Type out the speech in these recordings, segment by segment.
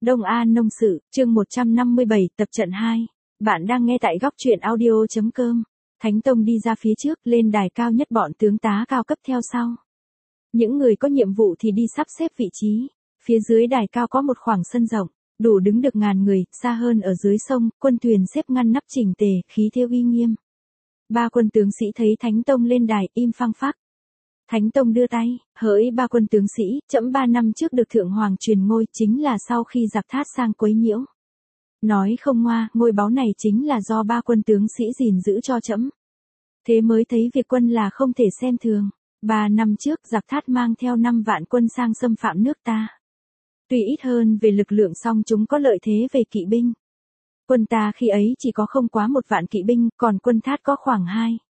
Đông An Nông Sự, chương 157, tập trận 2. Bạn đang nghe tại góc truyện audio.com. Thánh Tông đi ra phía trước, lên đài cao nhất, bọn tướng tá cao cấp theo sau. Những người có nhiệm vụ thì đi sắp xếp vị trí. Phía dưới đài cao có một khoảng sân rộng, đủ đứng được ngàn người, xa hơn ở dưới sông, quân thuyền xếp ngăn nắp chỉnh tề, khí thế uy nghiêm. Ba quân tướng sĩ thấy Thánh Tông lên đài, im phăng phắc. Thánh Tông đưa tay, hỡi ba quân tướng sĩ, trẫm 3 năm trước được Thượng Hoàng truyền ngôi, chính là sau khi giặc Thát sang quấy nhiễu. Nói không ngoa, ngôi báu này chính là do ba quân tướng sĩ gìn giữ cho trẫm. Thế mới thấy việc quân là không thể xem thường. 3 năm trước giặc Thát mang theo 5 vạn quân sang xâm phạm nước ta. Tuy ít hơn về lực lượng song chúng có lợi thế về kỵ binh. Quân ta khi ấy chỉ có không quá 1 vạn kỵ binh, còn quân Thát có khoảng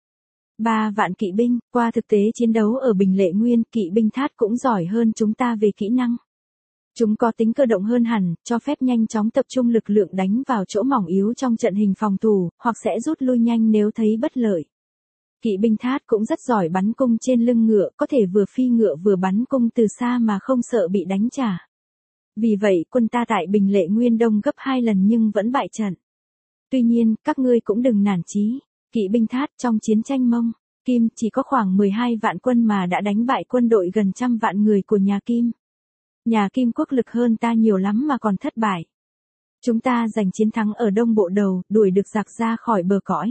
3 vạn kỵ binh. Qua thực tế chiến đấu ở Bình Lệ Nguyên, kỵ binh Thát cũng giỏi hơn chúng ta về kỹ năng. Chúng có tính cơ động hơn hẳn, cho phép nhanh chóng tập trung lực lượng đánh vào chỗ mỏng yếu trong trận hình phòng thủ, hoặc sẽ rút lui nhanh nếu thấy bất lợi. Kỵ binh Thát cũng rất giỏi bắn cung trên lưng ngựa, có thể vừa phi ngựa vừa bắn cung từ xa mà không sợ bị đánh trả. Vì vậy, quân ta tại Bình Lệ Nguyên đông gấp 2 lần nhưng vẫn bại trận. Tuy nhiên, các ngươi cũng đừng nản chí. Kỵ binh Thát trong chiến tranh Mông, Kim chỉ có khoảng 12 vạn quân mà đã đánh bại quân đội gần 100 vạn người của nhà Kim. Nhà Kim quốc lực hơn ta nhiều lắm mà còn thất bại. Chúng ta giành chiến thắng ở Đông Bộ Đầu, đuổi được giặc ra khỏi bờ cõi.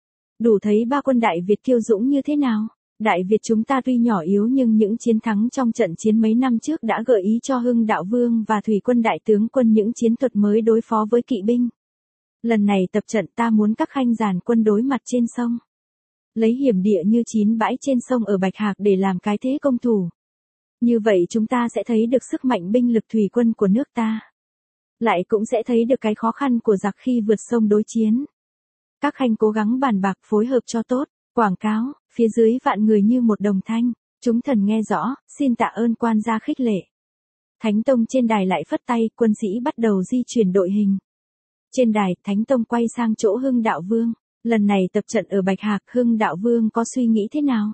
Đủ thấy ba quân Đại Việt kiêu dũng như thế nào. Đại Việt chúng ta tuy nhỏ yếu nhưng những chiến thắng trong trận chiến mấy năm trước đã gợi ý cho Hưng Đạo Vương và Thủy quân đại tướng quân những chiến thuật mới đối phó với kỵ binh. Lần này tập trận ta muốn các khanh dàn quân đối mặt trên sông. Lấy hiểm địa như 9 bãi trên sông ở Bạch Hạc để làm cái thế công thủ. Như vậy chúng ta sẽ thấy được sức mạnh binh lực thủy quân của nước ta. Lại cũng sẽ thấy được cái khó khăn của giặc khi vượt sông đối chiến. Các khanh cố gắng bàn bạc phối hợp cho tốt. Quảng cáo, phía dưới vạn người như một đồng thanh. Chúng thần nghe rõ, xin tạ ơn quan gia khích lệ. Thánh Tông trên đài lại phất tay, quân sĩ bắt đầu di chuyển đội hình. Trên đài, Thánh Tông quay sang chỗ Hưng Đạo Vương. Lần này tập trận ở Bạch Hạc, Hưng Đạo Vương có suy nghĩ thế nào?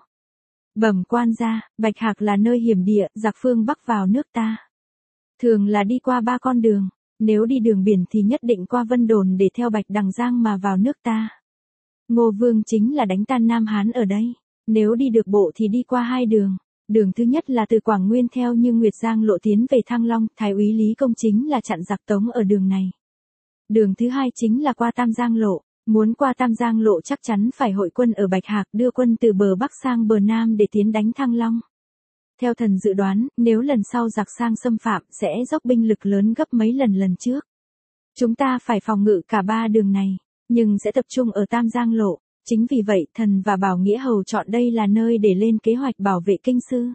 Bẩm quan gia, Bạch Hạc là nơi hiểm địa, giặc phương Bắc vào nước ta. Thường là đi qua 3 con đường. Nếu đi đường biển thì nhất định qua Vân Đồn để theo Bạch Đằng Giang mà vào nước ta. Ngô Vương chính là đánh tan Nam Hán ở đây. Nếu đi được bộ thì đi qua 2 đường. Đường thứ nhất là từ Quảng Nguyên theo Như Nguyệt Giang lộ tiến về Thăng Long, Thái úy Lý Công chính là chặn giặc Tống ở đường này. Đường thứ hai chính là qua Tam Giang lộ. Muốn qua Tam Giang lộ chắc chắn phải hội quân ở Bạch Hạc, đưa quân từ bờ Bắc sang bờ Nam để tiến đánh Thăng Long. Theo thần dự đoán, nếu lần sau giặc sang xâm phạm sẽ dốc binh lực lớn gấp mấy lần trước. Chúng ta phải phòng ngự cả 3 đường này, nhưng sẽ tập trung ở Tam Giang lộ. Chính vì vậy, thần và Bảo Nghĩa Hầu chọn đây là nơi để lên kế hoạch bảo vệ kinh sư.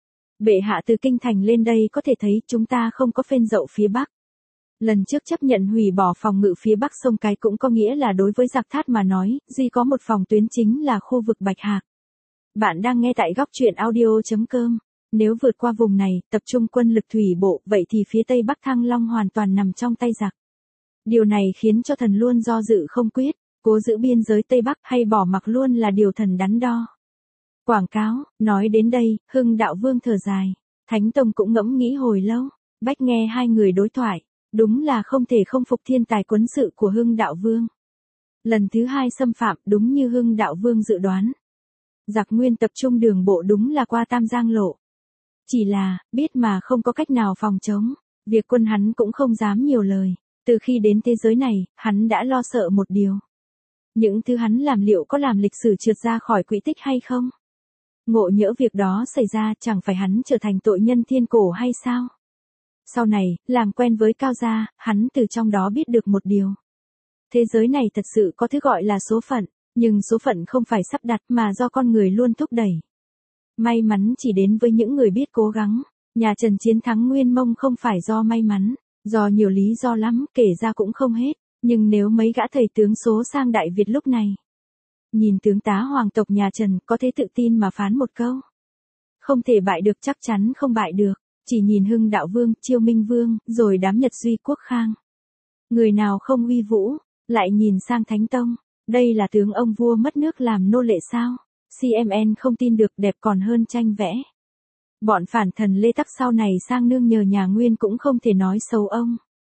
Bệ hạ từ kinh thành lên đây có thể thấy chúng ta không có phên dậu phía Bắc. Lần trước chấp nhận hủy bỏ phòng ngự phía Bắc sông Cái cũng có nghĩa là đối với giặc Thát mà nói, duy có một phòng tuyến chính là khu vực Bạch Hạc. Bạn đang nghe tại góc truyện audio.com. Nếu vượt qua vùng này, tập trung quân lực thủy bộ, vậy thì phía Tây Bắc Thăng Long hoàn toàn nằm trong tay giặc. Điều này khiến cho thần luôn do dự không quyết, cố giữ biên giới Tây Bắc hay bỏ mặc luôn là điều thần đắn đo. Quảng cáo, nói đến đây, Hưng Đạo Vương thở dài. Thánh Tông cũng ngẫm nghĩ hồi lâu, bách nghe hai người đối thoại. Đúng là không thể không phục thiên tài quân sự của Hưng Đạo Vương. Lần thứ 2 xâm phạm đúng như Hưng Đạo Vương dự đoán. Giặc Nguyên tập trung đường bộ đúng là qua Tam Giang lộ. Chỉ là, biết mà không có cách nào phòng chống. Việc quân hắn cũng không dám nhiều lời. Từ khi đến thế giới này, hắn đã lo sợ một điều. Những thứ hắn làm liệu có làm lịch sử trượt ra khỏi quỹ tích hay không? Ngộ nhỡ việc đó xảy ra chẳng phải hắn trở thành tội nhân thiên cổ hay sao? Sau này, làm quen với Cao Gia, hắn từ trong đó biết được một điều. Thế giới này thật sự có thứ gọi là số phận, nhưng số phận không phải sắp đặt mà do con người luôn thúc đẩy. May mắn chỉ đến với những người biết cố gắng. Nhà Trần chiến thắng Nguyên Mông không phải do may mắn, do nhiều lý do lắm, kể ra cũng không hết. Nhưng nếu mấy gã thầy tướng số sang Đại Việt lúc này, nhìn tướng tá hoàng tộc nhà Trần có thể tự tin mà phán một câu. Không thể bại được, chắc chắn không bại được. Chỉ nhìn Hưng Đạo Vương, Chiêu Minh Vương, rồi đám Nhật Duy Quốc Khang. Người nào không uy vũ, lại nhìn sang Thánh Tông. Đây là tướng ông vua mất nước làm nô lệ sao? CMN không tin được, đẹp còn hơn tranh vẽ. Bọn phản thần Lê Tắc sau này sang nương nhờ nhà Nguyên cũng không thể nói xấu ông.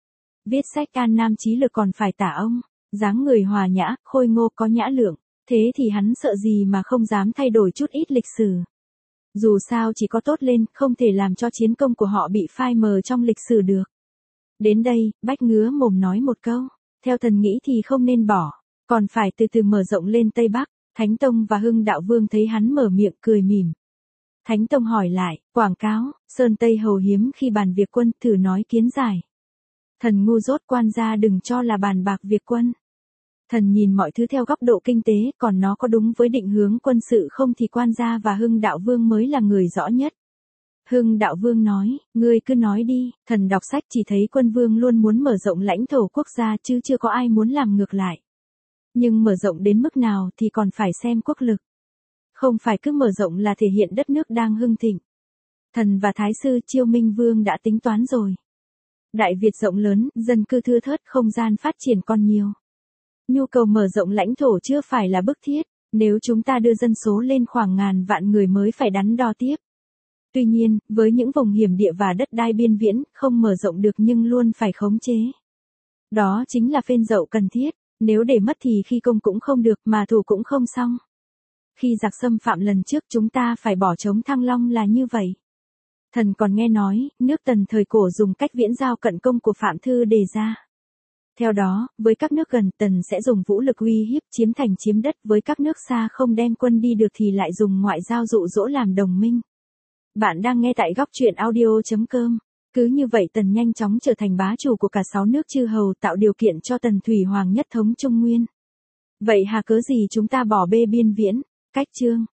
Viết sách An Nam chí lược còn phải tả ông, dáng người hòa nhã, khôi ngô có nhã lượng, thế thì hắn sợ gì mà không dám thay đổi chút ít lịch sử. Dù sao chỉ có tốt lên, không thể làm cho chiến công của họ bị phai mờ trong lịch sử được. Đến đây, Bách ngứa mồm nói một câu, theo thần nghĩ thì không nên bỏ, còn phải từ từ mở rộng lên Tây Bắc. Thánh Tông và Hưng Đạo Vương thấy hắn mở miệng cười mỉm. Thánh Tông hỏi lại, quảng cáo, Sơn Tây hầu hiếm khi bàn việc quân, thử nói kiến giải. Thần ngu dốt, quan gia đừng cho là bàn bạc việc quân. Thần nhìn mọi thứ theo góc độ kinh tế, còn nó có đúng với định hướng quân sự không thì quan gia và Hưng Đạo Vương mới là người rõ nhất. Hưng Đạo Vương nói, ngươi cứ nói đi, thần đọc sách chỉ thấy quân vương luôn muốn mở rộng lãnh thổ quốc gia chứ chưa có ai muốn làm ngược lại. Nhưng mở rộng đến mức nào thì còn phải xem quốc lực. Không phải cứ mở rộng là thể hiện đất nước đang hưng thịnh. Thần và Thái sư Chiêu Minh Vương đã tính toán rồi. Đại Việt rộng lớn, dân cư thưa thớt, không gian phát triển còn nhiều. Nhu cầu mở rộng lãnh thổ chưa phải là bức thiết, nếu chúng ta đưa dân số lên khoảng ngàn vạn người mới phải đắn đo tiếp. Tuy nhiên, với những vùng hiểm địa và đất đai biên viễn, không mở rộng được nhưng luôn phải khống chế. Đó chính là phên dậu cần thiết, nếu để mất thì khi công cũng không được mà thủ cũng không xong. Khi giặc xâm phạm lần trước chúng ta phải bỏ trống Thăng Long là như vậy. Thần còn nghe nói, nước Tần thời cổ dùng cách viễn giao cận công của Phạm Thư đề ra. Theo đó, với các nước gần Tần sẽ dùng vũ lực uy hiếp chiếm thành chiếm đất, với các nước xa không đem quân đi được thì lại dùng ngoại giao dụ dỗ làm đồng minh. Bạn đang nghe tại góc truyện audio.com. Cứ như vậy Tần nhanh chóng trở thành bá chủ của cả 6 nước chư hầu, tạo điều kiện cho Tần Thủy Hoàng nhất thống Trung Nguyên. Vậy hà cớ gì chúng ta bỏ bê biên viễn, cách chương.